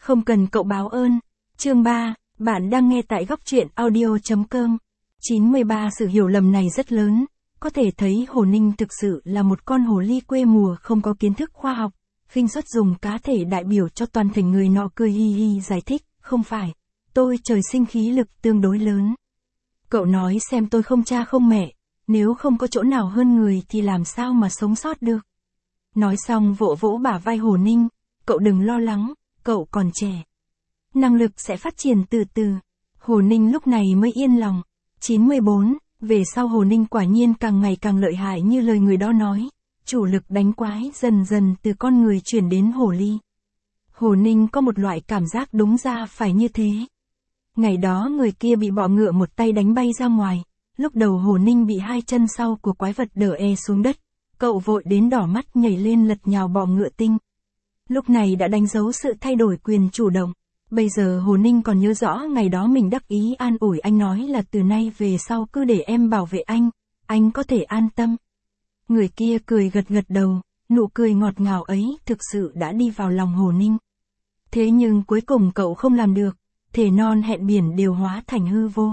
Không cần cậu báo ơn. Chương 3, bạn đang nghe tại góc truyện audio.com. 93 sự hiểu lầm này rất lớn, có thể thấy Hồ Ninh thực sự là một con hồ ly quê mùa không có kiến thức khoa học, khinh suất dùng cá thể đại biểu cho toàn thể người nọ cười hi hi giải thích, không phải, tôi trời sinh khí lực tương đối lớn. Cậu nói xem tôi không cha không mẹ, nếu không có chỗ nào hơn người thì làm sao mà sống sót được. Nói xong vỗ vỗ bả vai Hồ Ninh, cậu đừng lo lắng, cậu còn trẻ. Năng lực sẽ phát triển từ từ. Hồ Ninh lúc này mới yên lòng. 94, về sau Hồ Ninh quả nhiên càng ngày càng lợi hại như lời người đó nói. Chủ lực đánh quái dần dần từ con người chuyển đến hồ ly. Hồ Ninh có một loại cảm giác đúng ra phải như thế. Ngày đó người kia bị bọ ngựa một tay đánh bay ra ngoài. Lúc đầu Hồ Ninh bị hai chân sau của quái vật đỡ xuống đất. Cậu vội đến đỏ mắt nhảy lên lật nhào bọ ngựa tinh. Lúc này đã đánh dấu sự thay đổi quyền chủ động. Bây giờ Hồ Ninh còn nhớ rõ ngày đó mình đắc ý an ủi anh nói là từ nay về sau cứ để em bảo vệ anh có thể an tâm. Người kia cười gật gật đầu, nụ cười ngọt ngào ấy thực sự đã đi vào lòng Hồ Ninh. Thế nhưng cuối cùng cậu không làm được, thề non hẹn biển đều hóa thành hư vô.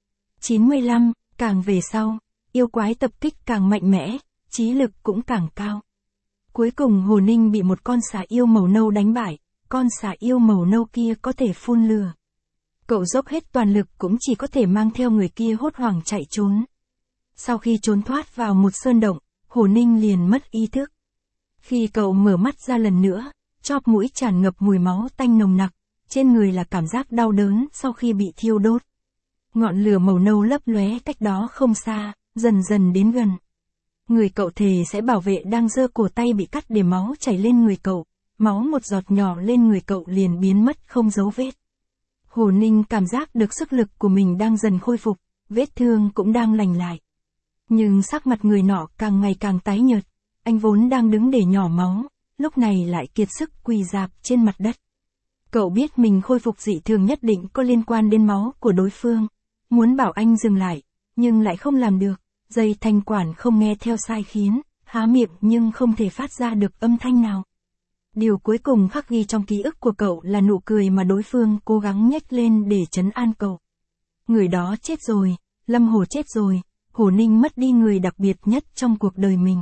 95, càng về sau, yêu quái tập kích càng mạnh mẽ, trí lực cũng càng cao. Cuối cùng Hồ Ninh bị một con xà yêu màu nâu đánh bại, con xà yêu màu nâu kia có thể phun lửa. Cậu dốc hết toàn lực cũng chỉ có thể mang theo người kia hốt hoảng chạy trốn. Sau khi trốn thoát vào một sơn động, Hồ Ninh liền mất ý thức. Khi cậu mở mắt ra lần nữa, chóp mũi tràn ngập mùi máu tanh nồng nặc, trên người là cảm giác đau đớn sau khi bị thiêu đốt. Ngọn lửa màu nâu lấp lóe cách đó không xa, dần dần đến gần. Người cậu thề sẽ bảo vệ đang giơ cổ tay bị cắt để máu chảy lên người cậu, máu một giọt nhỏ lên người cậu liền biến mất không dấu vết. Hồ Ninh cảm giác được sức lực của mình đang dần khôi phục, vết thương cũng đang lành lại. Nhưng sắc mặt người nọ càng ngày càng tái nhợt, anh vốn đang đứng để nhỏ máu, lúc này lại kiệt sức quỳ rạp trên mặt đất. Cậu biết mình khôi phục dị thường nhất định có liên quan đến máu của đối phương, muốn bảo anh dừng lại, nhưng lại không làm được, dây thanh quản không nghe theo sai khiến, há miệng nhưng không thể phát ra được âm thanh nào. Điều cuối cùng khắc ghi trong ký ức của cậu là nụ cười mà đối phương cố gắng nhếch lên để trấn an cậu. Người đó chết rồi, Lâm Hồ chết rồi, Hồ Ninh mất đi người đặc biệt nhất trong cuộc đời mình.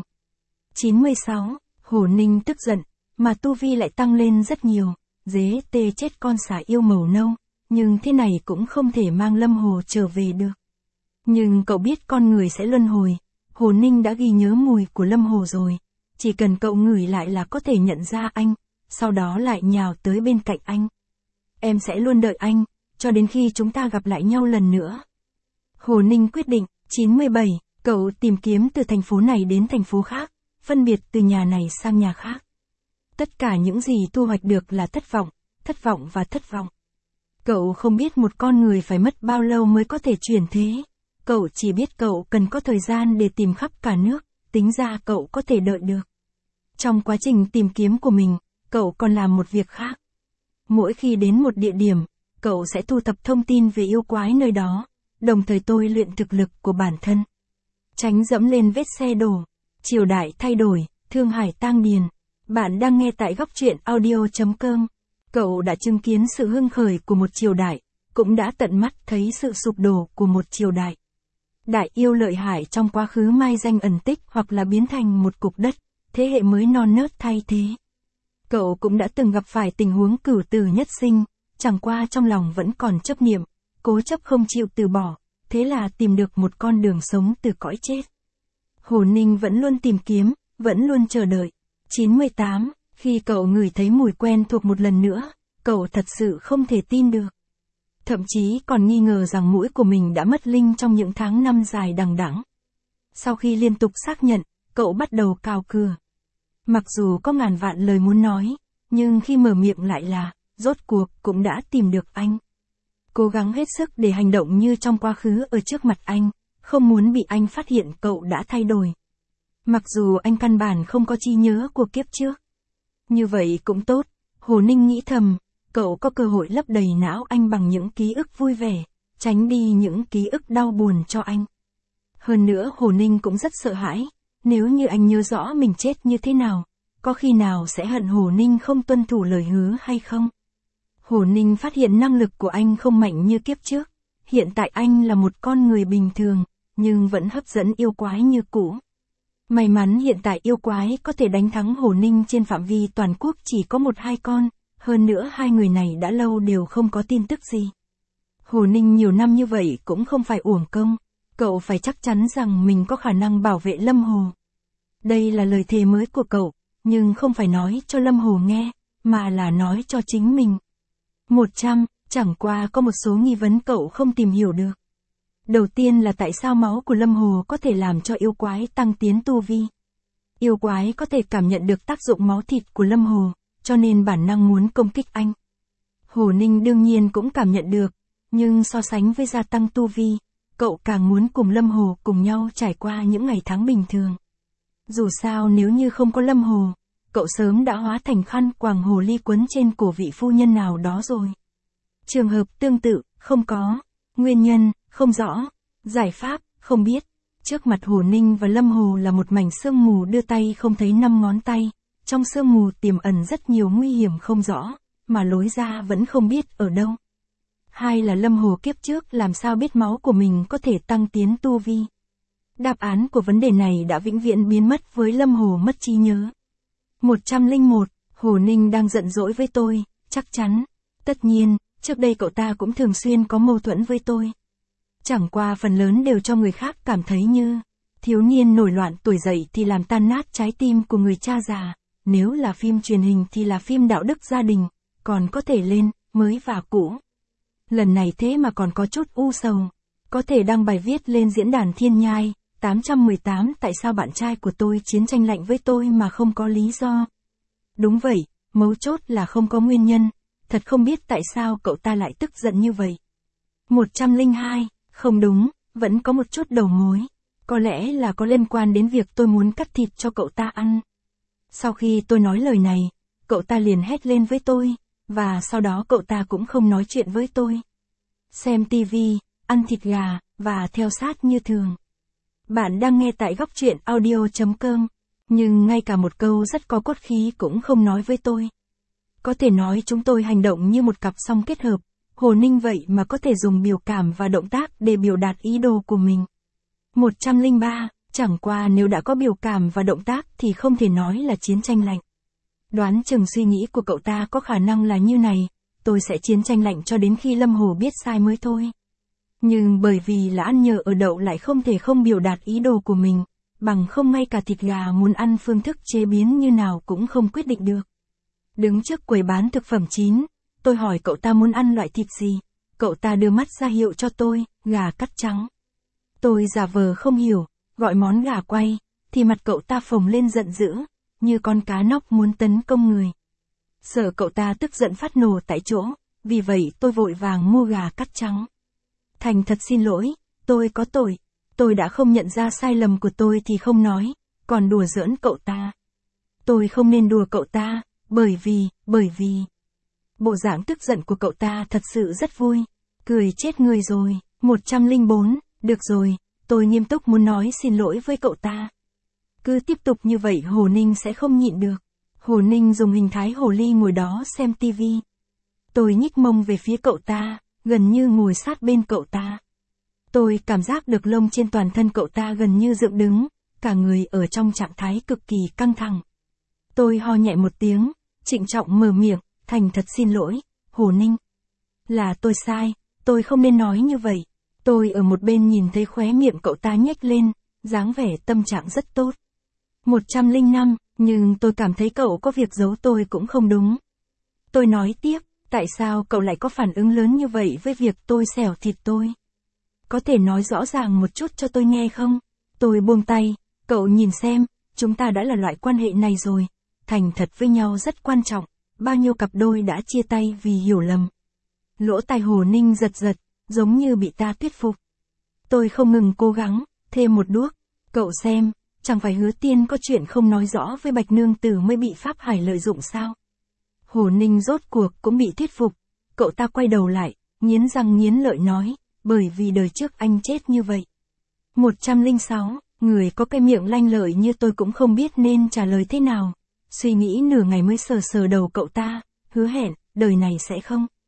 96, Hồ Ninh tức giận, mà tu vi lại tăng lên rất nhiều, dế tê chết con xà yêu màu nâu, nhưng thế này cũng không thể mang Lâm Hồ trở về được. Nhưng cậu biết con người sẽ luân hồi, Hồ Ninh đã ghi nhớ mùi của Lâm Hồ rồi. Chỉ cần cậu ngửi lại là có thể nhận ra anh, sau đó lại nhào tới bên cạnh anh. Em sẽ luôn đợi anh, cho đến khi chúng ta gặp lại nhau lần nữa. Hồ Ninh quyết định. 97, cậu tìm kiếm từ thành phố này đến thành phố khác, phân biệt từ nhà này sang nhà khác. Tất cả những gì thu hoạch được là thất vọng và thất vọng. Cậu không biết một con người phải mất bao lâu mới có thể chuyển thế. Cậu chỉ biết cậu cần có thời gian để tìm khắp cả nước, tính ra cậu có thể đợi được. Trong quá trình tìm kiếm của mình, cậu còn làm một việc khác. Mỗi khi đến một địa điểm, cậu sẽ thu thập thông tin về yêu quái nơi đó, đồng thời tôi luyện thực lực của bản thân. Tránh dẫm lên vết xe đổ. Triều đại thay đổi, Thương Hải tang điền. Bạn đang nghe tại góc truyện audio.com. Cậu đã chứng kiến sự hưng khởi của một triều đại, cũng đã tận mắt thấy sự sụp đổ của một triều đại. Đại yêu lợi hại trong quá khứ mai danh ẩn tích hoặc là biến thành một cục đất, thế hệ mới non nớt thay thế. Cậu cũng đã từng gặp phải tình huống cửu tử nhất sinh, chẳng qua trong lòng vẫn còn chấp niệm, cố chấp không chịu từ bỏ, thế là tìm được một con đường sống từ cõi chết. Hồ Ninh vẫn luôn tìm kiếm, vẫn luôn chờ đợi. 98, khi cậu ngửi thấy mùi quen thuộc một lần nữa, cậu thật sự không thể tin được. Thậm chí còn nghi ngờ rằng mũi của mình đã mất linh trong những tháng năm dài đằng đẵng. Sau khi liên tục xác nhận, cậu bắt đầu cào cưa. Mặc dù có ngàn vạn lời muốn nói, nhưng khi mở miệng lại là, rốt cuộc cũng đã tìm được anh. Cố gắng hết sức để hành động như trong quá khứ ở trước mặt anh, không muốn bị anh phát hiện cậu đã thay đổi. Mặc dù anh căn bản không có trí nhớ của kiếp trước. Như vậy cũng tốt, Hồ Ninh nghĩ thầm, cậu có cơ hội lấp đầy não anh bằng những ký ức vui vẻ, tránh đi những ký ức đau buồn cho anh. Hơn nữa Hồ Ninh cũng rất sợ hãi, nếu như anh nhớ rõ mình chết như thế nào, có khi nào sẽ hận Hồ Ninh không tuân thủ lời hứa hay không? Hồ Ninh phát hiện năng lực của anh không mạnh như kiếp trước. Hiện tại anh là một con người bình thường, nhưng vẫn hấp dẫn yêu quái như cũ. May mắn hiện tại yêu quái có thể đánh thắng Hồ Ninh trên phạm vi toàn quốc chỉ có 1-2 con, hơn nữa hai người này đã lâu đều không có tin tức gì. Hồ Ninh nhiều năm như vậy cũng không phải uổng công, cậu phải chắc chắn rằng mình có khả năng bảo vệ Lâm Hồ. Đây là lời thề mới của cậu, nhưng không phải nói cho Lâm Hồ nghe, mà là nói cho chính mình. 100, chẳng qua có một số nghi vấn cậu không tìm hiểu được. Đầu tiên là tại sao máu của Lâm Hồ có thể làm cho yêu quái tăng tiến tu vi. Yêu quái có thể cảm nhận được tác dụng máu thịt của Lâm Hồ, cho nên bản năng muốn công kích anh. Hồ Ninh đương nhiên cũng cảm nhận được, nhưng so sánh với gia tăng tu vi, cậu càng muốn cùng Lâm Hồ cùng nhau trải qua những ngày tháng bình thường. Dù sao nếu như không có Lâm Hồ, cậu sớm đã hóa thành khăn quàng hồ ly quấn trên cổ vị phu nhân nào đó rồi. Trường hợp tương tự, không có. Nguyên nhân, không rõ. Giải pháp, không biết. Trước mặt Hồ Ninh và Lâm Hồ là một mảnh sương mù đưa tay không thấy 5 ngón tay. Trong sương mù tiềm ẩn rất nhiều nguy hiểm không rõ, mà lối ra vẫn không biết ở đâu. Hai là Lâm Hồ kiếp trước làm sao biết máu của mình có thể tăng tiến tu vi. Đáp án của vấn đề này đã vĩnh viễn biến mất với Lâm Hồ mất trí nhớ. 101, Hồ Ninh đang giận dỗi với tôi, chắc chắn. Tất nhiên, trước đây cậu ta cũng thường xuyên có mâu thuẫn với tôi. Chẳng qua phần lớn đều cho người khác cảm thấy như thiếu niên nổi loạn tuổi dậy thì làm tan nát trái tim của người cha già, nếu là phim truyền hình thì là phim đạo đức gia đình, còn có thể lên, mới và cũ. Lần này thế mà còn có chút u sầu, có thể đăng bài viết lên diễn đàn Thiên Nhai, 818 tại sao bạn trai của tôi chiến tranh lạnh với tôi mà không có lý do. Đúng vậy, mấu chốt là không có nguyên nhân, thật không biết tại sao cậu ta lại tức giận như vậy. 102, không đúng, vẫn có một chút đầu mối, có lẽ là có liên quan đến việc tôi muốn cắt thịt cho cậu ta ăn. Sau khi tôi nói lời này, cậu ta liền hét lên với tôi, và sau đó cậu ta cũng không nói chuyện với tôi. Xem tivi, ăn thịt gà, và theo sát như thường. Bạn đang nghe tại góc truyện audio.com, nhưng ngay cả một câu rất có cốt khí cũng không nói với tôi. Có thể nói chúng tôi hành động như một cặp song kết hợp, Hồ Ninh vậy mà có thể dùng biểu cảm và động tác để biểu đạt ý đồ của mình. 103, chẳng qua nếu đã có biểu cảm và động tác thì không thể nói là chiến tranh lạnh. Đoán chừng suy nghĩ của cậu ta có khả năng là như này, tôi sẽ chiến tranh lạnh cho đến khi Lâm Hồ biết sai mới thôi. Nhưng bởi vì là ăn nhờ ở đậu lại không thể không biểu đạt ý đồ của mình, bằng không ngay cả thịt gà muốn ăn phương thức chế biến như nào cũng không quyết định được. Đứng trước quầy bán thực phẩm chín, tôi hỏi cậu ta muốn ăn loại thịt gì, cậu ta đưa mắt ra hiệu cho tôi, gà cắt trắng. Tôi giả vờ không hiểu, gọi món gà quay, thì mặt cậu ta phồng lên giận dữ, như con cá nóc muốn tấn công người. Sợ cậu ta tức giận phát nổ tại chỗ, vì vậy tôi vội vàng mua gà cắt trắng. Thành thật xin lỗi, tôi có tội, tôi đã không nhận ra sai lầm của tôi thì không nói, còn đùa giỡn cậu ta. Tôi không nên đùa cậu ta, bởi vì. Bộ dạng tức giận của cậu ta thật sự rất vui, cười chết người rồi. 104, được rồi, tôi nghiêm túc muốn nói xin lỗi với cậu ta. Cứ tiếp tục như vậy Hồ Ninh sẽ không nhịn được. Hồ Ninh dùng hình thái hồ ly ngồi đó xem tivi. Tôi nhích mông về phía cậu ta, gần như ngồi sát bên cậu ta. Tôi cảm giác được lông trên toàn thân cậu ta gần như dựng đứng, cả người ở trong trạng thái cực kỳ căng thẳng. Tôi ho nhẹ một tiếng, trịnh trọng mở miệng, thành thật xin lỗi, Hồ Ninh. Là tôi sai, tôi không nên nói như vậy. Tôi ở một bên nhìn thấy khóe miệng cậu ta nhếch lên, dáng vẻ tâm trạng rất tốt. 105, nhưng tôi cảm thấy cậu có việc giấu tôi cũng không đúng. Tôi nói tiếp, tại sao cậu lại có phản ứng lớn như vậy với việc tôi xẻo thịt tôi? Có thể nói rõ ràng một chút cho tôi nghe không? Tôi buông tay, cậu nhìn xem, chúng ta đã là loại quan hệ này rồi. Thành thật với nhau rất quan trọng, bao nhiêu cặp đôi đã chia tay vì hiểu lầm. Lỗ tai Hồ Ninh giật giật, giống như bị ta thuyết phục. Tôi không ngừng cố gắng, thêm một đuốc. Cậu xem, chẳng phải Hứa Tiên có chuyện không nói rõ với Bạch Nương Tử mới bị Pháp Hải lợi dụng sao? Hồ Ninh rốt cuộc cũng bị thuyết phục. Cậu ta quay đầu lại, nghiến răng nghiến lợi nói, bởi vì đời trước anh chết như vậy. 106, người có cái miệng lanh lợi như tôi cũng không biết nên trả lời thế nào. Suy nghĩ nửa ngày mới sờ sờ đầu cậu ta, hứa hẹn, đời này sẽ không.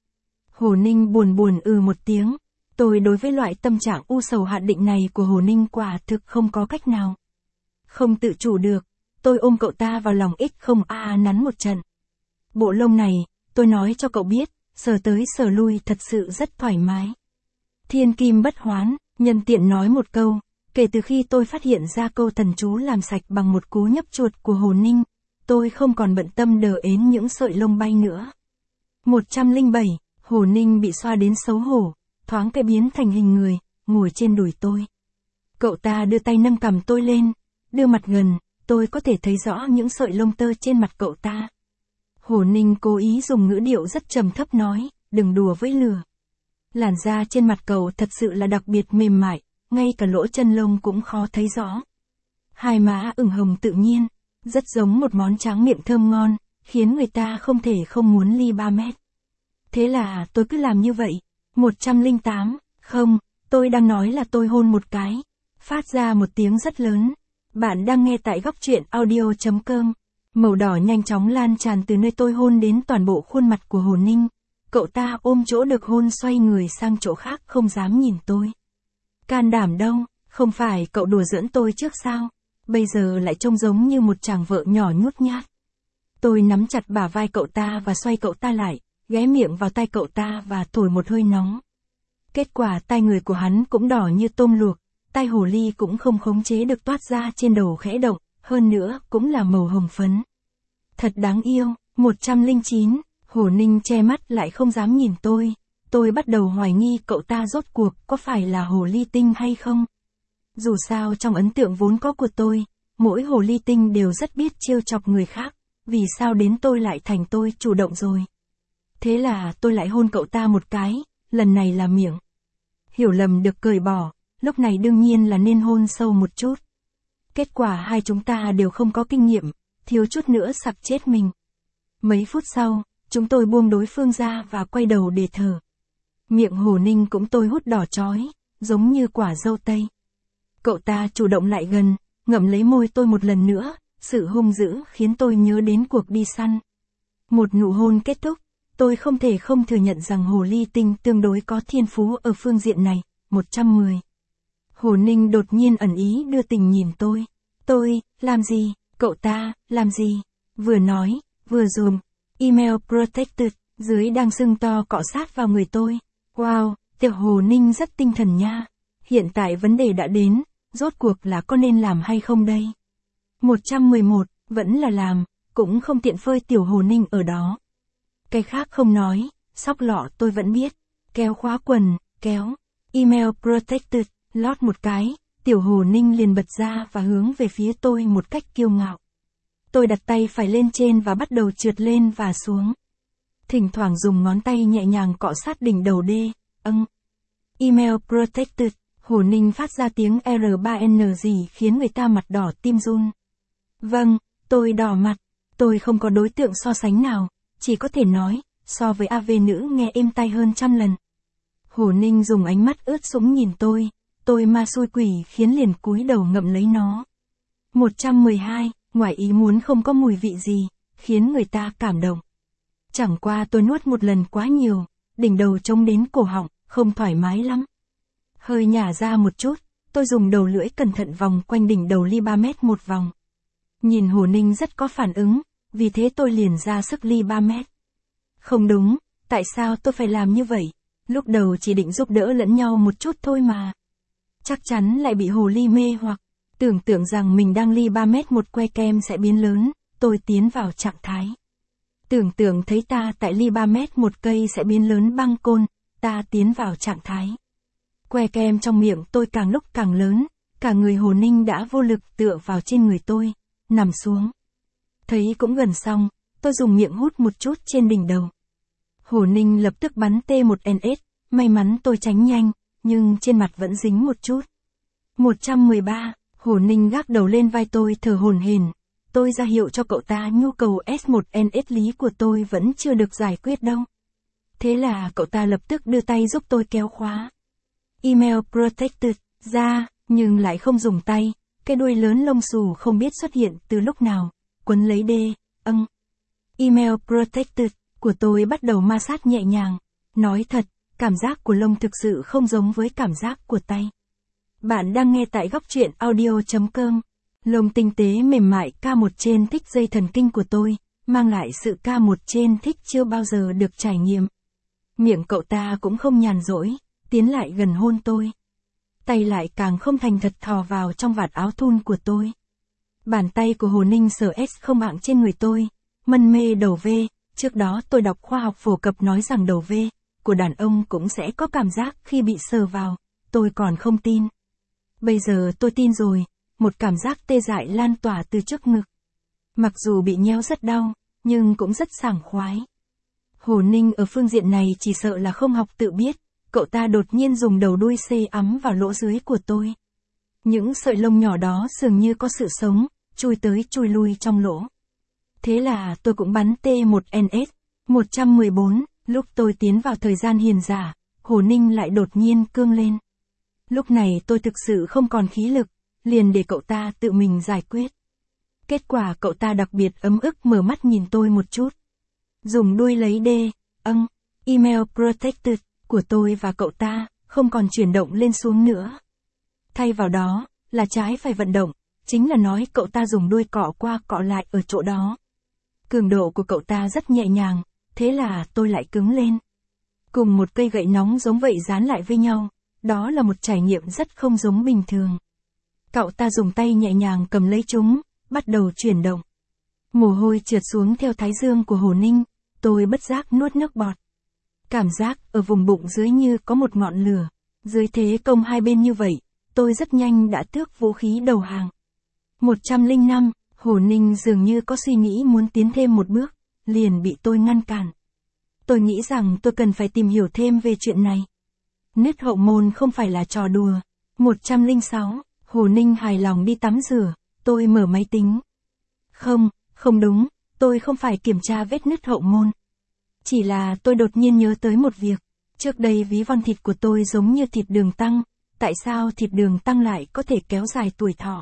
Hồ Ninh buồn buồn một tiếng. Tôi đối với loại tâm trạng u sầu hạn định này của Hồ Ninh quả thực không có cách nào. Không tự chủ được, tôi ôm cậu ta vào lòng không nắn một trận. Bộ lông này, tôi nói cho cậu biết, sờ tới sờ lui thật sự rất thoải mái. Thiên kim bất hoán, nhân tiện nói một câu, kể từ khi tôi phát hiện ra câu thần chú làm sạch bằng một cú nhấp chuột của Hồ Ninh, tôi không còn bận tâm đờ ến những sợi lông bay nữa. 107, Hồ Ninh bị xoa đến xấu hổ, thoáng cái biến thành hình người, ngồi trên đùi tôi. Cậu ta đưa tay nâng cằm tôi lên, đưa mặt gần, tôi có thể thấy rõ những sợi lông tơ trên mặt cậu ta. Hồ Ninh cố ý dùng ngữ điệu rất trầm thấp nói, đừng đùa với lửa. Làn da trên mặt cậu thật sự là đặc biệt mềm mại, ngay cả lỗ chân lông cũng khó thấy rõ. Hai má ửng hồng tự nhiên, rất giống một món tráng miệng thơm ngon, khiến người ta không thể không muốn ly 3 mét. Thế là tôi cứ làm như vậy. 108, không, tôi đang nói là tôi hôn một cái, phát ra một tiếng rất lớn. Bạn đang nghe tại góc truyện audio.com. Màu đỏ nhanh chóng lan tràn từ nơi tôi hôn đến toàn bộ khuôn mặt của Hồ Ninh. Cậu ta ôm chỗ được hôn xoay người sang chỗ khác không dám nhìn tôi. Can đảm đâu, không phải cậu đùa giỡn tôi trước sao? Bây giờ lại trông giống như một chàng vợ nhỏ nhút nhát. Tôi nắm chặt bả vai cậu ta và xoay cậu ta lại, ghé miệng vào tai cậu ta và thổi một hơi nóng. Kết quả tai người của hắn cũng đỏ như tôm luộc, tai hồ ly cũng không khống chế được toát ra trên đầu khẽ động, hơn nữa cũng là màu hồng phấn. Thật đáng yêu. 109, Hồ Ninh che mắt lại không dám nhìn tôi. Tôi bắt đầu hoài nghi cậu ta rốt cuộc có phải là hồ ly tinh hay không. Dù sao trong ấn tượng vốn có của tôi, mỗi hồ ly tinh đều rất biết trêu chọc người khác, vì sao đến tôi lại thành tôi chủ động rồi. Thế là tôi lại hôn cậu ta một cái, lần này là miệng. Hiểu lầm được cởi bỏ, lúc này đương nhiên là nên hôn sâu một chút. Kết quả hai chúng ta đều không có kinh nghiệm, thiếu chút nữa sặc chết mình. Mấy phút sau, chúng tôi buông đối phương ra và quay đầu để thở. Miệng Hồ Ninh cũng tôi hút đỏ chói, giống như quả dâu tây. Cậu ta chủ động lại gần, ngậm lấy môi tôi một lần nữa, sự hung dữ khiến tôi nhớ đến cuộc đi săn. Một nụ hôn kết thúc, tôi không thể không thừa nhận rằng hồ ly tinh tương đối có thiên phú ở phương diện này. 110. Hồ Ninh đột nhiên ẩn ý đưa tình nhìn tôi. Tôi, làm gì? Cậu ta, làm gì? Vừa nói, vừa dùng email protected, dưới đang sưng to cọ sát vào người tôi. Wow, tiểu Hồ Ninh rất tinh thần nha. Hiện tại vấn đề đã đến, rốt cuộc là có nên làm hay không đây? 111, vẫn là làm, cũng không tiện phơi tiểu Hồ Ninh ở đó. Cái khác không nói, sóc lọ tôi vẫn biết. Kéo khóa quần, kéo, email protected, lót một cái, tiểu Hồ Ninh liền bật ra và hướng về phía tôi một cách kiêu ngạo. Tôi đặt tay phải lên trên và bắt đầu trượt lên và xuống. Thỉnh thoảng dùng ngón tay nhẹ nhàng cọ sát đỉnh đầu đê, Email protected, Hồ Ninh phát ra tiếng R3N gì khiến người ta mặt đỏ tim run. Vâng, tôi đỏ mặt, tôi không có đối tượng so sánh nào, chỉ có thể nói, so với AV nữ nghe êm tai hơn trăm lần. Hồ Ninh dùng ánh mắt ướt sũng nhìn tôi ma xui quỷ khiến liền cúi đầu ngậm lấy nó. 112, ngoài ý muốn không có mùi vị gì, khiến người ta cảm động. Chẳng qua tôi nuốt một lần quá nhiều, đỉnh đầu trông đến cổ họng, không thoải mái lắm. Hơi nhả ra một chút, tôi dùng đầu lưỡi cẩn thận vòng quanh đỉnh đầu ly 3 mét một vòng. Nhìn Hồ Ninh rất có phản ứng, vì thế tôi liền ra sức ly 3 mét. Không đúng, tại sao tôi phải làm như vậy? Lúc đầu chỉ định giúp đỡ lẫn nhau một chút thôi mà. Chắc chắn lại bị hồ ly mê hoặc, tưởng tượng rằng mình đang ly 3 mét một que kem sẽ biến lớn, tôi tiến vào trạng thái. Tưởng tượng thấy ta tại ly 3 mét một cây sẽ biến lớn băng côn, ta tiến vào trạng thái. Que kem trong miệng tôi càng lúc càng lớn, cả người Hồ Ninh đã vô lực tựa vào trên người tôi, nằm xuống. Thấy cũng gần xong, tôi dùng miệng hút một chút trên đỉnh đầu. Hồ Ninh lập tức bắn T1NS, may mắn tôi tránh nhanh, nhưng trên mặt vẫn dính một chút. 113, Hồ Ninh gác đầu lên vai tôi thở hổn hển. Tôi ra hiệu cho cậu ta nhu cầu S1NS lý của tôi vẫn chưa được giải quyết đâu. Thế là cậu ta lập tức đưa tay giúp tôi kéo khóa Email Protected ra, nhưng lại không dùng tay, cái đuôi lớn lông xù không biết xuất hiện từ lúc nào, quấn lấy Email Protected của tôi bắt đầu ma sát nhẹ nhàng. Nói thật, cảm giác của lông thực sự không giống với cảm giác của tay. Bạn đang nghe tại góc truyện audio.com. Lông tinh tế mềm mại K1 trên thích dây thần kinh của tôi, mang lại sự K1 trên thích chưa bao giờ được trải nghiệm. Miệng cậu ta cũng không nhàn rỗi, tiến lại gần hôn tôi. Tay lại càng không thành thật thò vào trong vạt áo thun của tôi. Bàn tay của Hồ Ninh sờ không ạng trên người tôi, mân mê đầu V, trước đó tôi đọc khoa học phổ cập nói rằng đầu V của đàn ông cũng sẽ có cảm giác khi bị sờ vào, tôi còn không tin. Bây giờ tôi tin rồi, một cảm giác tê dại lan tỏa từ trước ngực. Mặc dù bị nhéo rất đau, nhưng cũng rất sảng khoái. Hồ Ninh ở phương diện này chỉ sợ là không học tự biết, cậu ta đột nhiên dùng đầu đuôi xê ấm vào lỗ dưới của tôi. Những sợi lông nhỏ đó dường như có sự sống, chui tới chui lui trong lỗ. Thế là tôi cũng bắn T1NS, 114, lúc tôi tiến vào thời gian hiền giả, Hồ Ninh lại đột nhiên cương lên. Lúc này tôi thực sự không còn khí lực, liền để cậu ta tự mình giải quyết. Kết quả cậu ta đặc biệt ấm ức mở mắt nhìn tôi một chút. Dùng đuôi lấy email protected của tôi và cậu ta, không còn chuyển động lên xuống nữa. Thay vào đó, là trái phải vận động, chính là nói cậu ta dùng đuôi cọ qua cọ lại ở chỗ đó. Cường độ của cậu ta rất nhẹ nhàng, thế là tôi lại cứng lên. Cùng một cây gậy nóng giống vậy dán lại với nhau, đó là một trải nghiệm rất không giống bình thường. Cậu ta dùng tay nhẹ nhàng cầm lấy chúng, bắt đầu chuyển động. Mồ hôi trượt xuống theo thái dương của Hồ Ninh, tôi bất giác nuốt nước bọt. Cảm giác ở vùng bụng dưới như có một ngọn lửa, dưới thế công hai bên như vậy, tôi rất nhanh đã tước vũ khí đầu hàng. 105, Hồ Ninh dường như có suy nghĩ muốn tiến thêm một bước, liền bị tôi ngăn cản. Tôi nghĩ rằng tôi cần phải tìm hiểu thêm về chuyện này. Nứt hậu môn không phải là trò đùa. 106, Hồ Ninh hài lòng đi tắm rửa, tôi mở máy tính. Không đúng, tôi không phải kiểm tra vết nứt hậu môn. Chỉ là tôi đột nhiên nhớ tới một việc. Trước đây ví von thịt của tôi giống như thịt đường tăng, tại sao thịt đường tăng lại có thể kéo dài tuổi thọ?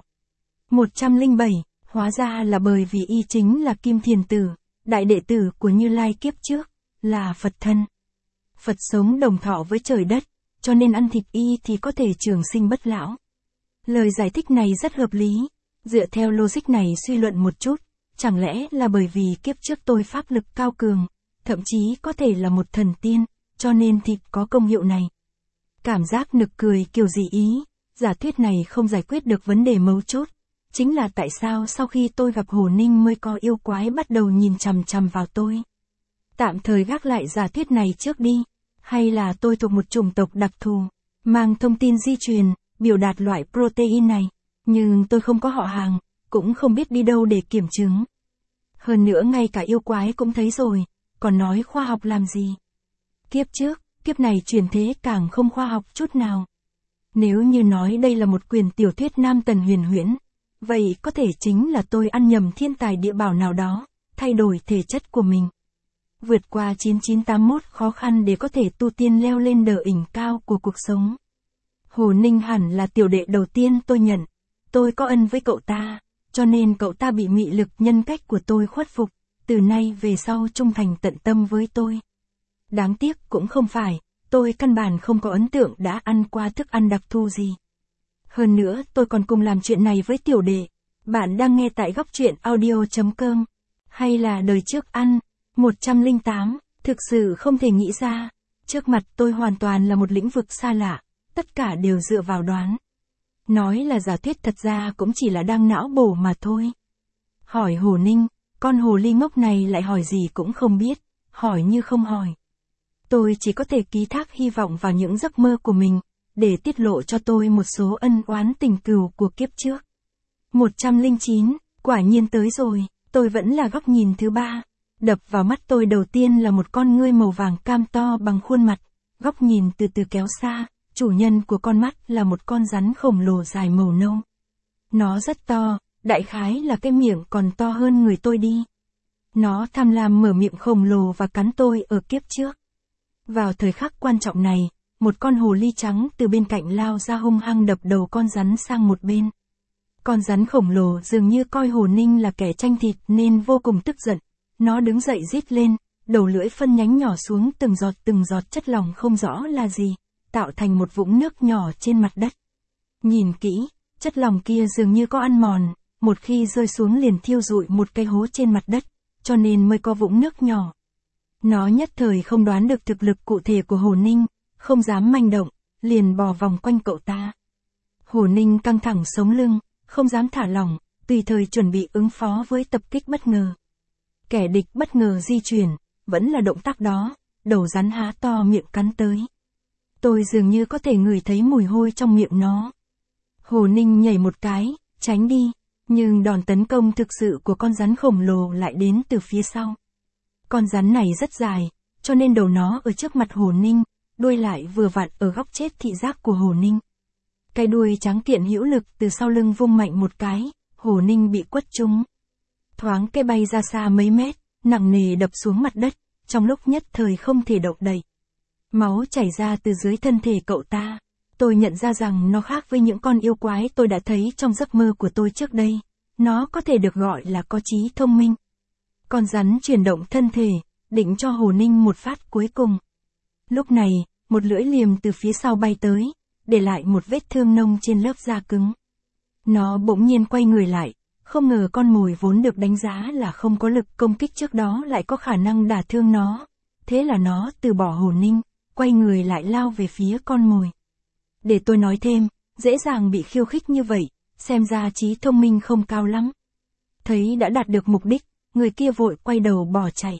107, hóa ra là bởi vì y chính là Kim Thiền Tử, đại đệ tử của Như Lai kiếp trước, là Phật thân. Phật sống đồng thọ với trời đất, cho nên ăn thịt y thì có thể trường sinh bất lão. Lời giải thích này rất hợp lý, dựa theo logic này suy luận một chút, chẳng lẽ là bởi vì kiếp trước tôi pháp lực cao cường, thậm chí có thể là một thần tiên, cho nên thịt có công hiệu này. Cảm giác nực cười kiểu gì ý, giả thuyết này không giải quyết được vấn đề mấu chốt. Chính là tại sao sau khi tôi gặp Hồ Ninh mới có yêu quái bắt đầu nhìn chằm chằm vào tôi. Tạm thời gác lại giả thuyết này trước đi, hay là tôi thuộc một chủng tộc đặc thù, mang thông tin di truyền, biểu đạt loại protein này, nhưng tôi không có họ hàng, cũng không biết đi đâu để kiểm chứng. Hơn nữa ngay cả yêu quái cũng thấy rồi, còn nói khoa học làm gì. Kiếp trước, kiếp này truyền thế càng không khoa học chút nào. Nếu như nói đây là một quyển tiểu thuyết nam tần huyền huyễn, vậy có thể chính là tôi ăn nhầm thiên tài địa bảo nào đó, thay đổi thể chất của mình. Vượt qua 9981 khó khăn để có thể tu tiên leo lên đỉnh cao của cuộc sống. Hồ Ninh hẳn là tiểu đệ đầu tiên tôi nhận. Tôi có ân với cậu ta, cho nên cậu ta bị mị lực nhân cách của tôi khuất phục, từ nay về sau trung thành tận tâm với tôi. Đáng tiếc cũng không phải, tôi căn bản không có ấn tượng đã ăn qua thức ăn đặc thù gì. Hơn nữa tôi còn cùng làm chuyện này với tiểu đệ. Bạn đang nghe tại góc truyện audio.com. Hay là đời trước ăn. 108, thực sự không thể nghĩ ra. Trước mặt tôi hoàn toàn là một lĩnh vực xa lạ, tất cả đều dựa vào đoán. Nói là giả thuyết thật ra cũng chỉ là đang não bổ mà thôi. Hỏi Hồ Ninh, con hồ ly ngốc này lại hỏi gì cũng không biết, hỏi như không hỏi. Tôi chỉ có thể ký thác hy vọng vào những giấc mơ của mình, để tiết lộ cho tôi một số ân oán tình cừu của kiếp trước. 109, quả nhiên tới rồi, tôi vẫn là góc nhìn thứ ba. Đập vào mắt tôi đầu tiên là một con ngươi màu vàng cam to bằng khuôn mặt, góc nhìn từ từ kéo xa, chủ nhân của con mắt là một con rắn khổng lồ dài màu nâu. Nó rất to, đại khái là cái miệng còn to hơn người tôi đi. Nó tham lam mở miệng khổng lồ và cắn tôi ở kiếp trước. Vào thời khắc quan trọng này, một con hồ ly trắng từ bên cạnh lao ra hung hăng đập đầu con rắn sang một bên. Con rắn khổng lồ dường như coi Hồ Ninh là kẻ tranh thịt nên vô cùng tức giận. Nó đứng dậy rít lên, đầu lưỡi phân nhánh nhỏ xuống từng giọt chất lỏng không rõ là gì, tạo thành một vũng nước nhỏ trên mặt đất. Nhìn kỹ, chất lỏng kia dường như có ăn mòn, một khi rơi xuống liền thiêu rụi một cái hố trên mặt đất, cho nên mới có vũng nước nhỏ. Nó nhất thời không đoán được thực lực cụ thể của Hồ Ninh, không dám manh động, liền bò vòng quanh cậu ta. Hồ Ninh căng thẳng sống lưng, không dám thả lỏng, tùy thời chuẩn bị ứng phó với tập kích bất ngờ. Kẻ địch bất ngờ di chuyển, vẫn là động tác đó, đầu rắn há to miệng cắn tới. Tôi dường như có thể ngửi thấy mùi hôi trong miệng nó. Hồ Ninh nhảy một cái, tránh đi, nhưng đòn tấn công thực sự của con rắn khổng lồ lại đến từ phía sau. Con rắn này rất dài, cho nên đầu nó ở trước mặt Hồ Ninh, đuôi lại vừa vặn ở góc chết thị giác của Hồ Ninh. Cái đuôi trắng kiện hữu lực từ sau lưng vung mạnh một cái, Hồ Ninh bị quất trúng. Thoáng cái bay ra xa mấy mét, nặng nề đập xuống mặt đất, trong lúc nhất thời không thể động đậy. Máu chảy ra từ dưới thân thể cậu ta. Tôi nhận ra rằng nó khác với những con yêu quái tôi đã thấy trong giấc mơ của tôi trước đây. Nó có thể được gọi là có trí thông minh. Con rắn chuyển động thân thể, định cho Hồ Ninh một phát cuối cùng. Lúc này, một lưỡi liềm từ phía sau bay tới, để lại một vết thương nông trên lớp da cứng. Nó bỗng nhiên quay người lại, không ngờ con mồi vốn được đánh giá là không có lực công kích trước đó lại có khả năng đả thương nó. Thế là nó từ bỏ Hồ Ninh, quay người lại lao về phía con mồi. Để tôi nói thêm, dễ dàng bị khiêu khích như vậy, xem ra trí thông minh không cao lắm. Thấy đã đạt được mục đích, người kia vội quay đầu bỏ chạy.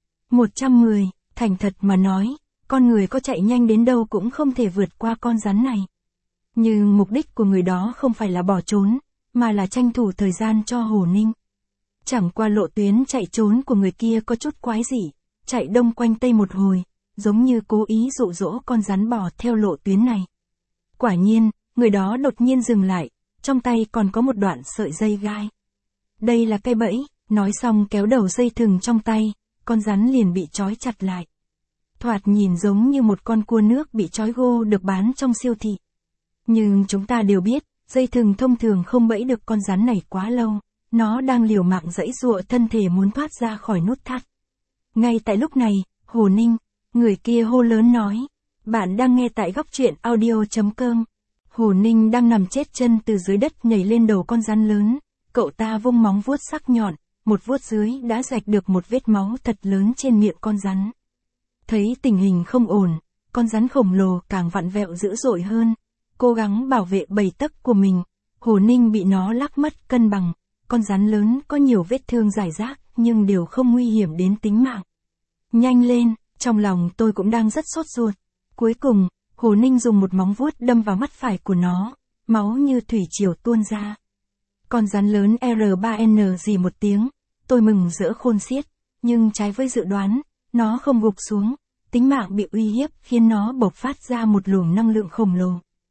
110, thành thật mà nói, con người có chạy nhanh đến đâu cũng không thể vượt qua con rắn này. Nhưng mục đích của người đó không phải là bỏ trốn, mà là tranh thủ thời gian cho Hồ Ninh. Chẳng qua lộ tuyến chạy trốn của người kia có chút quái dị, chạy đông quanh tây một hồi, giống như cố ý dụ dỗ con rắn bò theo lộ tuyến này. Quả nhiên, người đó đột nhiên dừng lại, trong tay còn có một đoạn sợi dây gai. Đây là cây bẫy, nói xong kéo đầu dây thừng trong tay, con rắn liền bị trói chặt lại. Thoạt nhìn giống như một con cua nước bị trói gô được bán trong siêu thị. Nhưng chúng ta đều biết, dây thừng thông thường không bẫy được con rắn này quá lâu, nó đang liều mạng giãy giụa thân thể muốn thoát ra khỏi nút thắt. Ngay tại lúc này, Hồ Ninh, người kia hô lớn nói, bạn đang nghe tại góc truyện audio.com. Hồ Ninh đang nằm chết chân từ dưới đất nhảy lên đầu con rắn lớn, cậu ta vung móng vuốt sắc nhọn, một vuốt dưới đã rạch được một vết máu thật lớn trên miệng con rắn. Thấy tình hình không ổn, con rắn khổng lồ càng vặn vẹo dữ dội hơn, cố gắng bảo vệ bầy tấc của mình. Hồ Ninh bị nó lắc mất cân bằng, con rắn lớn có nhiều vết thương rải rác nhưng đều không nguy hiểm đến tính mạng. Nhanh lên, trong lòng tôi cũng đang rất sốt ruột. Cuối cùng, Hồ Ninh dùng một móng vuốt đâm vào mắt phải của nó, máu như thủy triều tuôn ra. Con rắn lớn R3N rỉ một tiếng, tôi mừng rỡ khôn xiết, nhưng trái với dự đoán, nó không gục xuống, tính mạng bị uy hiếp khiến nó bộc phát ra một luồng năng lượng khổng lồ.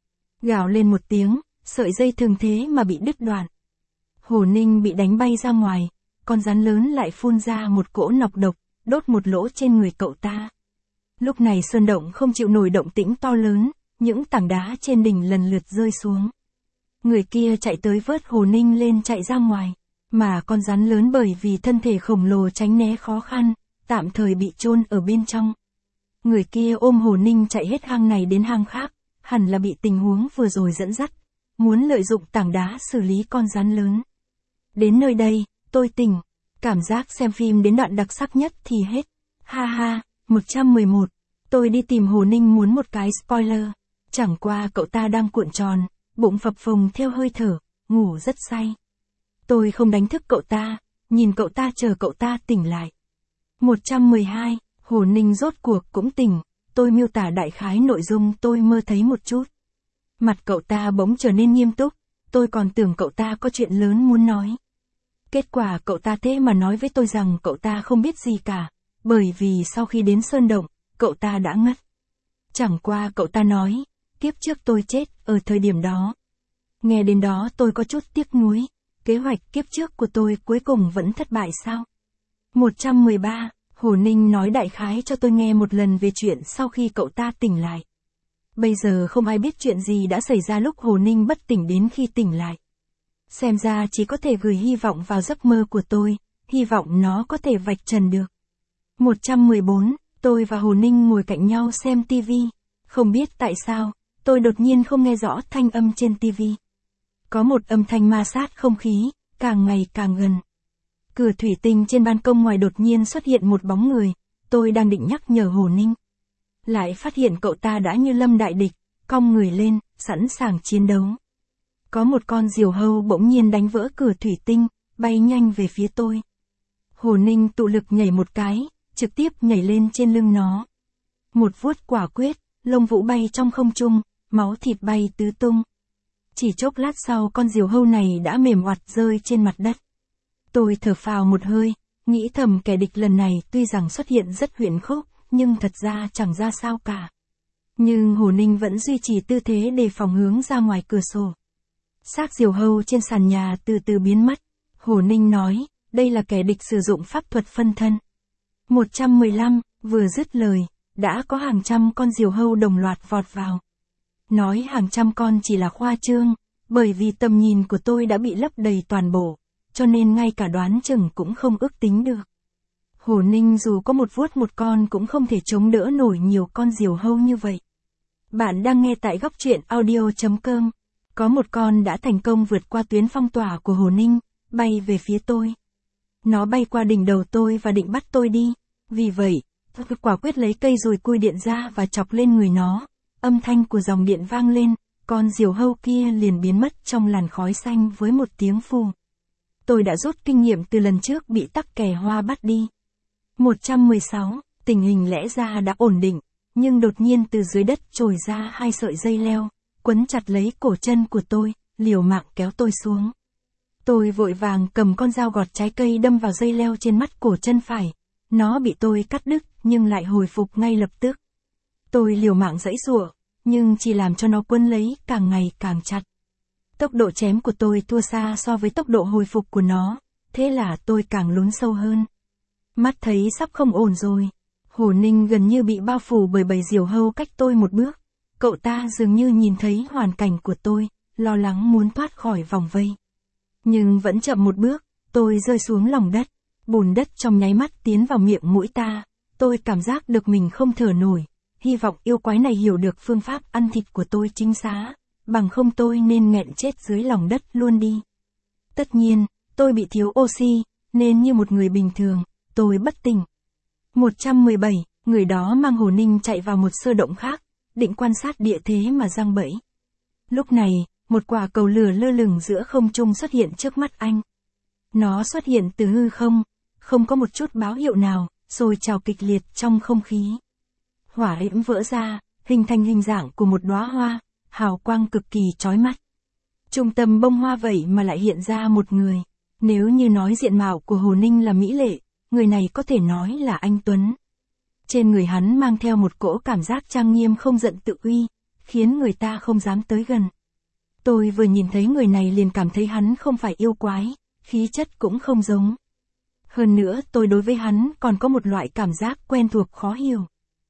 Gào lên một tiếng, sợi dây thường thế mà bị đứt đoạn. Hồ Ninh bị đánh bay ra ngoài, con rắn lớn lại phun ra một cỗ nọc độc, đốt một lỗ trên người cậu ta. Lúc này sơn động không chịu nổi động tĩnh to lớn, những tảng đá trên đỉnh lần lượt rơi xuống. Người kia chạy tới vớt Hồ Ninh lên chạy ra ngoài, mà con rắn lớn bởi vì thân thể khổng lồ tránh né khó khăn, tạm thời bị chôn ở bên trong. Người kia ôm Hồ Ninh chạy hết hang này đến hang khác, hẳn là bị tình huống vừa rồi dẫn dắt, muốn lợi dụng tảng đá xử lý con rắn lớn. Đến nơi đây, tôi tỉnh, cảm giác xem phim đến đoạn đặc sắc nhất thì hết. Ha ha, 111, tôi đi tìm Hồ Ninh muốn một cái spoiler, chẳng qua cậu ta đang cuộn tròn, bụng phập phồng theo hơi thở, ngủ rất say. Tôi không đánh thức cậu ta, nhìn cậu ta chờ cậu ta tỉnh lại. 112, Hồ Ninh rốt cuộc cũng tỉnh, tôi miêu tả đại khái nội dung tôi mơ thấy một chút. Mặt cậu ta bỗng trở nên nghiêm túc, tôi còn tưởng cậu ta có chuyện lớn muốn nói. Kết quả cậu ta thế mà nói với tôi rằng cậu ta không biết gì cả, bởi vì sau khi đến sơn động, cậu ta đã ngất. Chẳng qua cậu ta nói, kiếp trước tôi chết ở thời điểm đó. Nghe đến đó tôi có chút tiếc nuối, kế hoạch kiếp trước của tôi cuối cùng vẫn thất bại sao? 113, Hồ Ninh nói đại khái cho tôi nghe một lần về chuyện sau khi cậu ta tỉnh lại. Bây giờ không ai biết chuyện gì đã xảy ra lúc Hồ Ninh bất tỉnh đến khi tỉnh lại. Xem ra chỉ có thể gửi hy vọng vào giấc mơ của tôi, hy vọng nó có thể vạch trần được. 114, tôi và Hồ Ninh ngồi cạnh nhau xem TV. Không biết tại sao, tôi đột nhiên không nghe rõ thanh âm trên TV. Có một âm thanh ma sát không khí, càng ngày càng gần. Cửa thủy tinh trên ban công ngoài đột nhiên xuất hiện một bóng người, tôi đang định nhắc nhở Hồ Ninh. Lại phát hiện cậu ta đã như lâm đại địch, cong người lên, sẵn sàng chiến đấu. Có một con diều hâu bỗng nhiên đánh vỡ cửa thủy tinh, bay nhanh về phía tôi. Hồ Ninh tụ lực nhảy một cái, trực tiếp nhảy lên trên lưng nó. Một vuốt quả quyết, lông vũ bay trong không trung, máu thịt bay tứ tung. Chỉ chốc lát sau con diều hâu này đã mềm oặt rơi trên mặt đất. Tôi thở phào một hơi, nghĩ thầm kẻ địch lần này tuy rằng xuất hiện rất huyền khúc, nhưng thật ra chẳng ra sao cả. Nhưng Hồ Ninh vẫn duy trì tư thế đề phòng hướng ra ngoài cửa sổ. Xác diều hâu trên sàn nhà từ từ biến mất. Hồ Ninh nói, đây là kẻ địch sử dụng pháp thuật phân thân. 115, vừa dứt lời, đã có hàng trăm con diều hâu đồng loạt vọt vào. Nói hàng trăm con chỉ là khoa trương, bởi vì tầm nhìn của tôi đã bị lấp đầy toàn bộ, cho nên ngay cả đoán chừng cũng không ước tính được. Hồ Ninh dù có một vuốt một con cũng không thể chống đỡ nổi nhiều con diều hâu như vậy. Bạn đang nghe tại góc truyện audio.com. Có một con đã thành công vượt qua tuyến phong tỏa của Hồ Ninh, bay về phía tôi. Nó bay qua đỉnh đầu tôi và định bắt tôi đi. Vì vậy, tôi quả quyết lấy cây dùi cui điện ra và chọc lên người nó. Âm thanh của dòng điện vang lên, con diều hâu kia liền biến mất trong làn khói xanh với một tiếng phù. Tôi đã rút kinh nghiệm từ lần trước bị tắc kè hoa bắt đi. 116, tình hình lẽ ra đã ổn định, nhưng đột nhiên từ dưới đất trồi ra hai sợi dây leo, quấn chặt lấy cổ chân của tôi, liều mạng kéo tôi xuống. Tôi vội vàng cầm con dao gọt trái cây đâm vào dây leo trên mắt cổ chân phải. Nó bị tôi cắt đứt, nhưng lại hồi phục ngay lập tức. Tôi liều mạng giãy giụa, nhưng chỉ làm cho nó quấn lấy càng ngày càng chặt. Tốc độ chém của tôi thua xa so với tốc độ hồi phục của nó, thế là tôi càng lún sâu hơn. Mắt thấy sắp không ổn rồi. Hồ Ninh gần như bị bao phủ bởi bầy diều hâu cách tôi một bước. Cậu ta dường như nhìn thấy hoàn cảnh của tôi, lo lắng muốn thoát khỏi vòng vây. Nhưng vẫn chậm một bước, tôi rơi xuống lòng đất. Bùn đất trong nháy mắt tiến vào miệng mũi ta. Tôi cảm giác được mình không thở nổi. Hy vọng yêu quái này hiểu được phương pháp ăn thịt của tôi chính xác. Bằng không tôi nên nghẹn chết dưới lòng đất luôn đi. Tất nhiên, tôi bị thiếu oxy, nên như một người bình thường, tôi bất tỉnh. 117, người đó mang Hồ Ninh chạy vào một sơ động khác, định quan sát địa thế mà giăng bẫy. Lúc này, một quả cầu lửa lơ lửng giữa không trung xuất hiện trước mắt anh. Nó xuất hiện từ hư không, không có một chút báo hiệu nào, rồi trào kịch liệt trong không khí. Hỏa diễm vỡ ra, hình thành hình dạng của một đóa hoa, hào quang cực kỳ chói mắt. Trung tâm bông hoa vậy mà lại hiện ra một người. Nếu như nói diện mạo của Hồ Ninh là mỹ lệ, người này có thể nói là anh Tuấn. Trên người hắn mang theo một cỗ cảm giác trang nghiêm không giận tự uy, khiến người ta không dám tới gần. Tôi vừa nhìn thấy người này liền cảm thấy hắn không phải yêu quái, khí chất cũng không giống. Hơn nữa tôi đối với hắn còn có một loại cảm giác quen thuộc khó hiểu.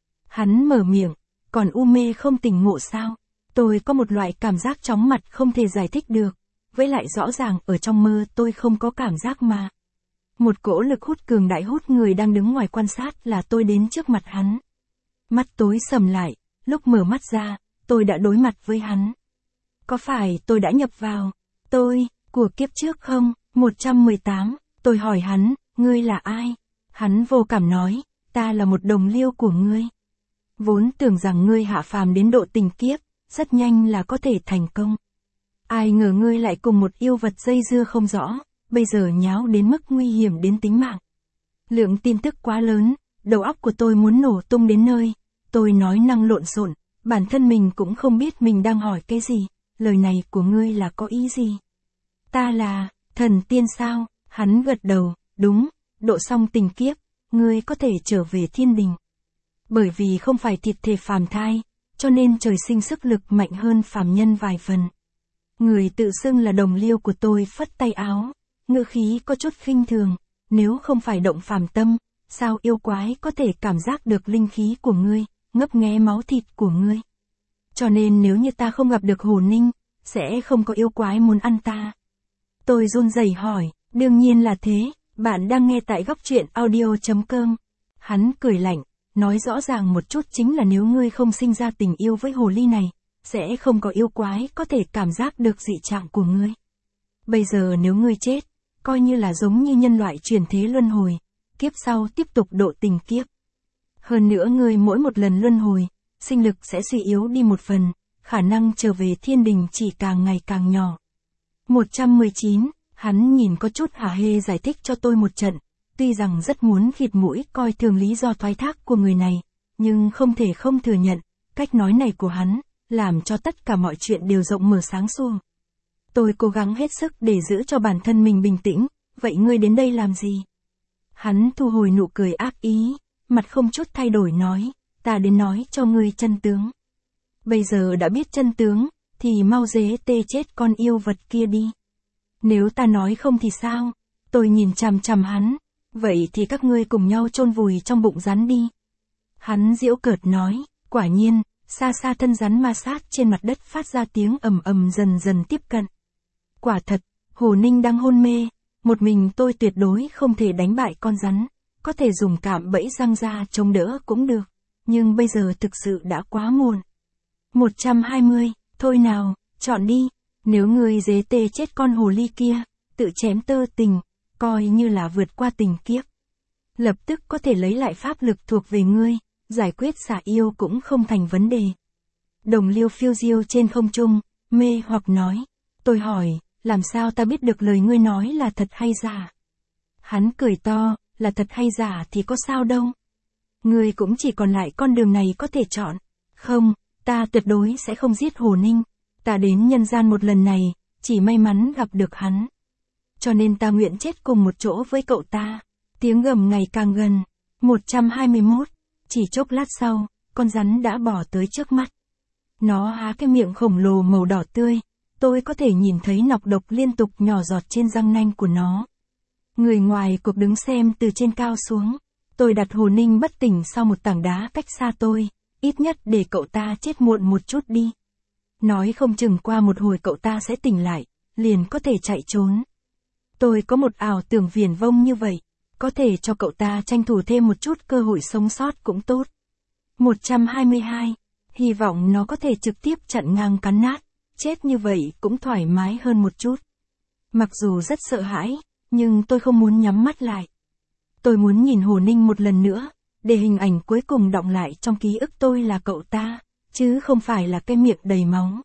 Hắn mở miệng, còn u mê không tỉnh ngộ sao? Tôi có một loại cảm giác chóng mặt không thể giải thích được, với lại rõ ràng ở trong mơ tôi không có cảm giác mà. Một cỗ lực hút cường đại hút người đang đứng ngoài quan sát là tôi đến trước mặt hắn. Mắt tối sầm lại, lúc mở mắt ra, tôi đã đối mặt với hắn. Có phải tôi đã nhập vào tôi của kiếp trước không? 118, tôi hỏi hắn, ngươi là ai? Hắn vô cảm nói, ta là một đồng liêu của ngươi. Vốn tưởng rằng ngươi hạ phàm đến độ tình kiếp, rất nhanh là có thể thành công. Ai ngờ ngươi lại cùng một yêu vật dây dưa không rõ, bây giờ nháo đến mức nguy hiểm đến tính mạng. Lượng tin tức quá lớn, đầu óc của tôi muốn nổ tung đến nơi. Tôi nói năng lộn xộn, bản thân mình cũng không biết mình đang hỏi cái gì. Lời này của ngươi là có ý gì? Ta là thần tiên sao? Hắn gật đầu, đúng, độ xong tình kiếp, ngươi có thể trở về thiên đình. Bởi vì không phải thịt thể phàm thai, cho nên trời sinh sức lực mạnh hơn phàm nhân vài phần. Người tự xưng là đồng liêu của tôi phất tay áo, ngữ khí có chút khinh thường, nếu không phải động phàm tâm, sao yêu quái có thể cảm giác được linh khí của ngươi, ngấp nghé máu thịt của ngươi. Cho nên nếu như ta không gặp được Hồ Ninh, sẽ không có yêu quái muốn ăn ta. Tôi run rẩy hỏi, đương nhiên là thế, bạn đang nghe tại góc truyện audio.com. Hắn cười lạnh, nói rõ ràng một chút chính là nếu ngươi không sinh ra tình yêu với hồ ly này, sẽ không có yêu quái có thể cảm giác được dị trạng của ngươi. Bây giờ nếu ngươi chết, coi như là giống như nhân loại chuyển thế luân hồi, kiếp sau tiếp tục độ tình kiếp. Hơn nữa ngươi mỗi một lần luân hồi, sinh lực sẽ suy yếu đi một phần, khả năng trở về thiên đình chỉ càng ngày càng nhỏ. 119, hắn nhìn có chút hả hê giải thích cho tôi một trận, tuy rằng rất muốn khịt mũi coi thường lý do thoái thác của người này, nhưng không thể không thừa nhận, cách nói này của hắn, làm cho tất cả mọi chuyện đều rộng mở sáng sủa. Tôi cố gắng hết sức để giữ cho bản thân mình bình tĩnh, vậy ngươi đến đây làm gì? Hắn thu hồi nụ cười ác ý, mặt không chút thay đổi nói, ta đến nói cho ngươi chân tướng. Bây giờ đã biết chân tướng, thì mau dế tê chết con yêu vật kia đi. Nếu ta nói không thì sao? Tôi nhìn chằm chằm hắn, vậy thì các ngươi cùng nhau chôn vùi trong bụng rắn đi. Hắn giễu cợt nói, quả nhiên, xa xa thân rắn ma sát trên mặt đất phát ra tiếng ầm ầm dần dần tiếp cận. Quả thật, Hồ Ninh đang hôn mê, một mình tôi tuyệt đối không thể đánh bại con rắn, có thể dùng cạm bẫy răng ra chống đỡ cũng được, nhưng bây giờ thực sự đã quá muộn. 120, thôi nào, chọn đi, nếu ngươi dế tê chết con hồ ly kia, tự chém tơ tình, coi như là vượt qua tình kiếp. Lập tức có thể lấy lại pháp lực thuộc về ngươi, giải quyết xả yêu cũng không thành vấn đề. Đồng Liêu phiêu diêu trên không trung, mê hoặc nói, tôi hỏi, làm sao ta biết được lời ngươi nói là thật hay giả? Hắn cười to, là thật hay giả thì có sao đâu. Ngươi cũng chỉ còn lại con đường này có thể chọn. Không, ta tuyệt đối sẽ không giết Hồ Ninh. Ta đến nhân gian một lần này, chỉ may mắn gặp được hắn. Cho nên ta nguyện chết cùng một chỗ với cậu ta. Tiếng gầm ngày càng gần. 121, chỉ chốc lát sau, con rắn đã bỏ tới trước mắt. Nó há cái miệng khổng lồ màu đỏ tươi. Tôi có thể nhìn thấy nọc độc liên tục nhỏ giọt trên răng nanh của nó. Người ngoài cuộc đứng xem từ trên cao xuống. Tôi đặt Hồ Ninh bất tỉnh sau một tảng đá cách xa tôi, ít nhất để cậu ta chết muộn một chút đi. Nói không chừng qua một hồi cậu ta sẽ tỉnh lại, liền có thể chạy trốn. Tôi có một ảo tưởng viển vông như vậy, có thể cho cậu ta tranh thủ thêm một chút cơ hội sống sót cũng tốt. 122, hy vọng nó có thể trực tiếp chặn ngang cắn nát, chết như vậy cũng thoải mái hơn một chút. Mặc dù rất sợ hãi, nhưng tôi không muốn nhắm mắt lại. Tôi muốn nhìn Hồ Ninh một lần nữa, để hình ảnh cuối cùng đọng lại trong ký ức tôi là cậu ta, chứ không phải là cái miệng đầy máu.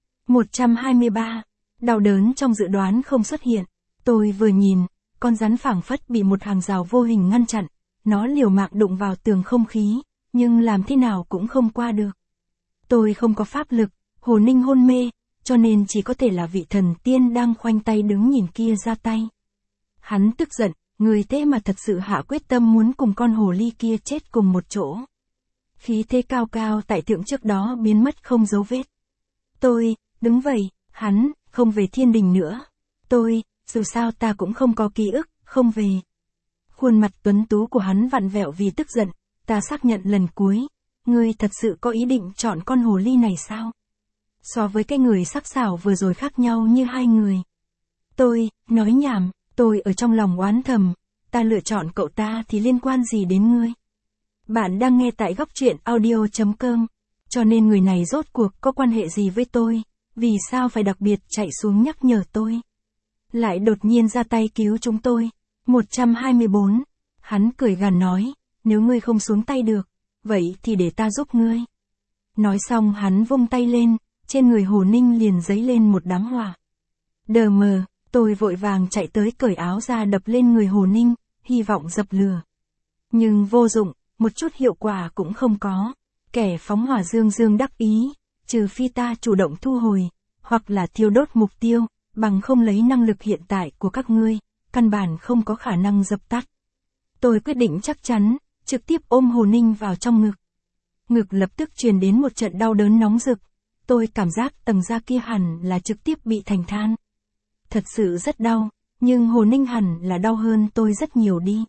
123. Đau đớn trong dự đoán không xuất hiện. Tôi vừa nhìn, con rắn phảng phất bị một hàng rào vô hình ngăn chặn, nó liều mạng đụng vào tường không khí, nhưng làm thế nào cũng không qua được. Tôi không có pháp lực, Hồ Ninh hôn mê, cho nên chỉ có thể là vị thần tiên đang khoanh tay đứng nhìn kia ra tay. Hắn tức giận, người thế mà thật sự hạ quyết tâm muốn cùng con hồ ly kia chết cùng một chỗ. Khí thế cao cao tại thượng trước đó biến mất không dấu vết. Tôi, đứng vậy, hắn, không về thiên đình nữa. Tôi, dù sao ta cũng không có ký ức, không về. Khuôn mặt tuấn tú của hắn vặn vẹo vì tức giận, ta xác nhận lần cuối. Ngươi thật sự có ý định chọn con hồ ly này sao? So với cái người sắc sảo vừa rồi khác nhau như hai người. Tôi, nói nhảm, tôi ở trong lòng oán thầm, ta lựa chọn cậu ta thì liên quan gì đến ngươi? Bạn đang nghe tại góc truyện audio.com, cho nên người này rốt cuộc có quan hệ gì với tôi, vì sao phải đặc biệt chạy xuống nhắc nhở tôi? Lại đột nhiên ra tay cứu chúng tôi. 124, hắn cười gằn nói, nếu ngươi không xuống tay được, vậy thì để ta giúp ngươi. Nói xong hắn vung tay lên, trên người Hồ Ninh liền giấy lên một đám hỏa. Đờ mờ, tôi vội vàng chạy tới cởi áo ra đập lên người Hồ Ninh, hy vọng dập lửa. Nhưng vô dụng, một chút hiệu quả cũng không có. Kẻ phóng hỏa dương dương đắc ý, trừ phi ta chủ động thu hồi, hoặc là thiêu đốt mục tiêu, bằng không lấy năng lực hiện tại của các ngươi, căn bản không có khả năng dập tắt. Tôi quyết định chắc chắn, trực tiếp ôm Hồ Ninh vào trong ngực. Ngực lập tức truyền đến một trận đau đớn nóng rực. Tôi cảm giác tầng da kia hẳn là trực tiếp bị thành than. Thật sự rất đau, nhưng Hồ Ninh hẳn là đau hơn tôi rất nhiều đi.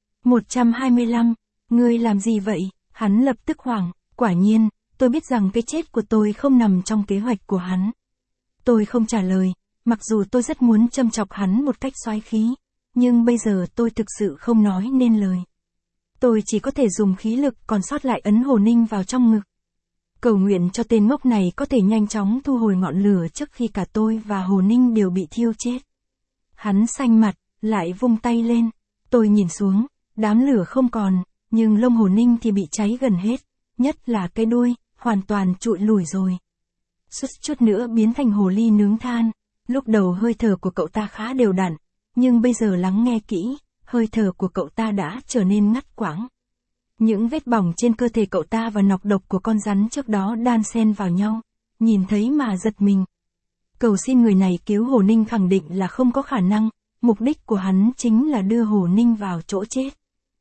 125, ngươi làm gì vậy? Hắn lập tức hoảng, quả nhiên, tôi biết rằng cái chết của tôi không nằm trong kế hoạch của hắn. Tôi không trả lời, mặc dù tôi rất muốn châm chọc hắn một cách xoái khí, nhưng bây giờ tôi thực sự không nói nên lời. Tôi chỉ có thể dùng khí lực còn sót lại ấn Hồ Ninh vào trong ngực. Cầu nguyện cho tên ngốc này có thể nhanh chóng thu hồi ngọn lửa trước khi cả tôi và Hồ Ninh đều bị thiêu chết. Hắn xanh mặt, lại vung tay lên. Tôi nhìn xuống, đám lửa không còn, nhưng lông Hồ Ninh thì bị cháy gần hết, nhất là cái đuôi, hoàn toàn trụi lùi rồi. Suýt chút nữa biến thành hồ ly nướng than. Lúc đầu hơi thở của cậu ta khá đều đặn, nhưng bây giờ lắng nghe kỹ, hơi thở của cậu ta đã trở nên ngắt quãng. Những vết bỏng trên cơ thể cậu ta và nọc độc của con rắn trước đó đan xen vào nhau, nhìn thấy mà giật mình. Cầu xin người này cứu Hồ Ninh khẳng định là không có khả năng, mục đích của hắn chính là đưa Hồ Ninh vào chỗ chết.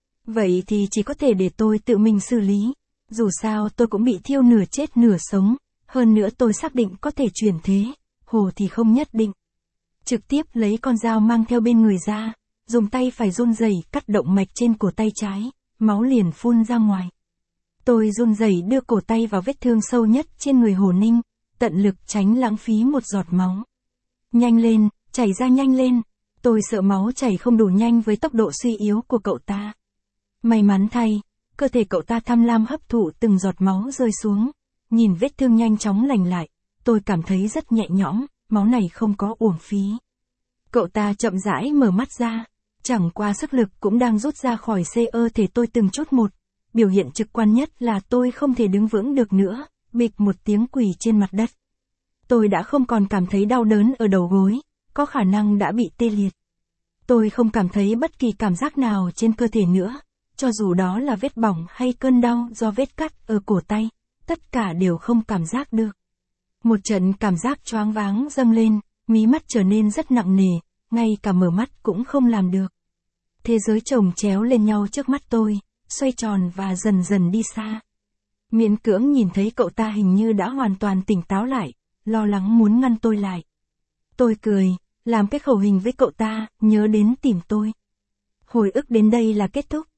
Vậy thì chỉ có thể để tôi tự mình xử lý, dù sao tôi cũng bị thiêu nửa chết nửa sống, hơn nữa tôi xác định có thể chuyển thế, Hồ thì không nhất định. Trực tiếp lấy con dao mang theo bên người ra, dùng tay phải run rẩy cắt động mạch trên cổ tay trái, máu liền phun ra ngoài. Tôi run rẩy đưa cổ tay vào vết thương sâu nhất trên người Hồ Ninh, tận lực tránh lãng phí một giọt máu. Nhanh lên, chảy ra nhanh lên. Tôi sợ máu chảy không đủ nhanh với tốc độ suy yếu của cậu ta. May mắn thay, cơ thể cậu ta tham lam hấp thụ từng giọt máu rơi xuống. Nhìn vết thương nhanh chóng lành lại, tôi cảm thấy rất nhẹ nhõm, máu này không có uổng phí. Cậu ta chậm rãi mở mắt ra, chẳng qua sức lực cũng đang rút ra khỏi cơ thể tôi từng chút một. Biểu hiện trực quan nhất là tôi không thể đứng vững được nữa, bịch một tiếng quỳ trên mặt đất. Tôi đã không còn cảm thấy đau đớn ở đầu gối, có khả năng đã bị tê liệt. Tôi không cảm thấy bất kỳ cảm giác nào trên cơ thể nữa, cho dù đó là vết bỏng hay cơn đau do vết cắt ở cổ tay, tất cả đều không cảm giác được. Một trận cảm giác choáng váng dâng lên, mí mắt trở nên rất nặng nề, ngay cả mở mắt cũng không làm được. Thế giới chồng chéo lên nhau trước mắt tôi, xoay tròn và dần dần đi xa. Miễn cưỡng nhìn thấy cậu ta hình như đã hoàn toàn tỉnh táo lại, lo lắng muốn ngăn tôi lại. Tôi cười, làm cái khẩu hình với cậu ta, nhớ đến tìm tôi. Hồi ức đến đây là kết thúc.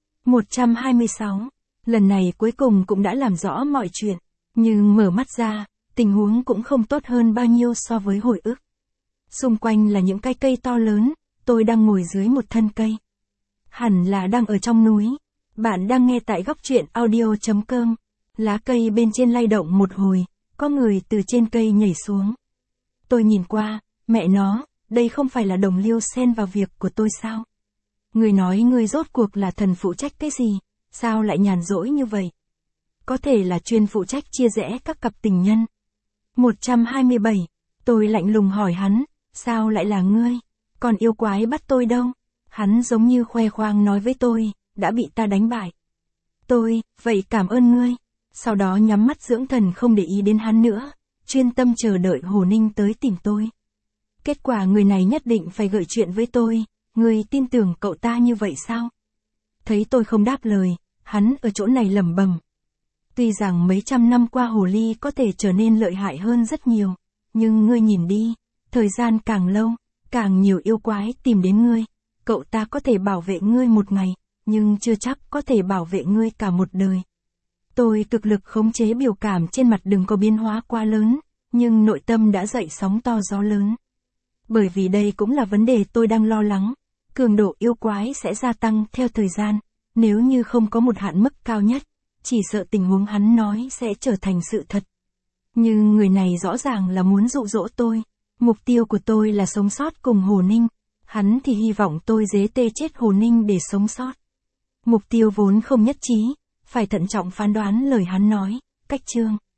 126. Lần này cuối cùng cũng đã làm rõ mọi chuyện, nhưng mở mắt ra, tình huống cũng không tốt hơn bao nhiêu so với hồi ức. Xung quanh là những cái cây to lớn, tôi đang ngồi dưới một thân cây. Hẳn là đang ở trong núi. Bạn đang nghe tại góc truyện audio.com. Lá cây bên trên lay động một hồi, có người từ trên cây nhảy xuống. Tôi nhìn qua, mẹ nó, đây không phải là Đồng Liêu xen vào việc của tôi sao? Người nói ngươi rốt cuộc là thần phụ trách cái gì, sao lại nhàn rỗi như vậy? Có thể là chuyên phụ trách chia rẽ các cặp tình nhân. 127. Tôi lạnh lùng hỏi hắn, sao lại là ngươi? Còn yêu quái bắt tôi đâu? Hắn giống như khoe khoang nói với tôi, đã bị ta đánh bại. Tôi, vậy cảm ơn ngươi. Sau đó nhắm mắt dưỡng thần không để ý đến hắn nữa, chuyên tâm chờ đợi Hồ Ninh tới tìm tôi. Kết quả người này nhất định phải gợi chuyện với tôi, ngươi tin tưởng cậu ta như vậy sao? Thấy tôi không đáp lời, hắn ở chỗ này lẩm bẩm. Tuy rằng mấy trăm năm qua hồ ly có thể trở nên lợi hại hơn rất nhiều, nhưng ngươi nhìn đi, thời gian càng lâu, càng nhiều yêu quái tìm đến ngươi, cậu ta có thể bảo vệ ngươi một ngày, nhưng chưa chắc có thể bảo vệ ngươi cả một đời. Tôi cực lực khống chế biểu cảm trên mặt đừng có biến hóa quá lớn, nhưng nội tâm đã dậy sóng to gió lớn. Bởi vì đây cũng là vấn đề tôi đang lo lắng, cường độ yêu quái sẽ gia tăng theo thời gian, nếu như không có một hạn mức cao nhất, chỉ sợ tình huống hắn nói sẽ trở thành sự thật. Nhưng người này rõ ràng là muốn dụ dỗ tôi, mục tiêu của tôi là sống sót cùng Hồ Ninh, hắn thì hy vọng tôi dế tê chết Hồ Ninh để sống sót. Mục tiêu vốn không nhất trí, phải thận trọng phán đoán lời hắn nói, cách chương.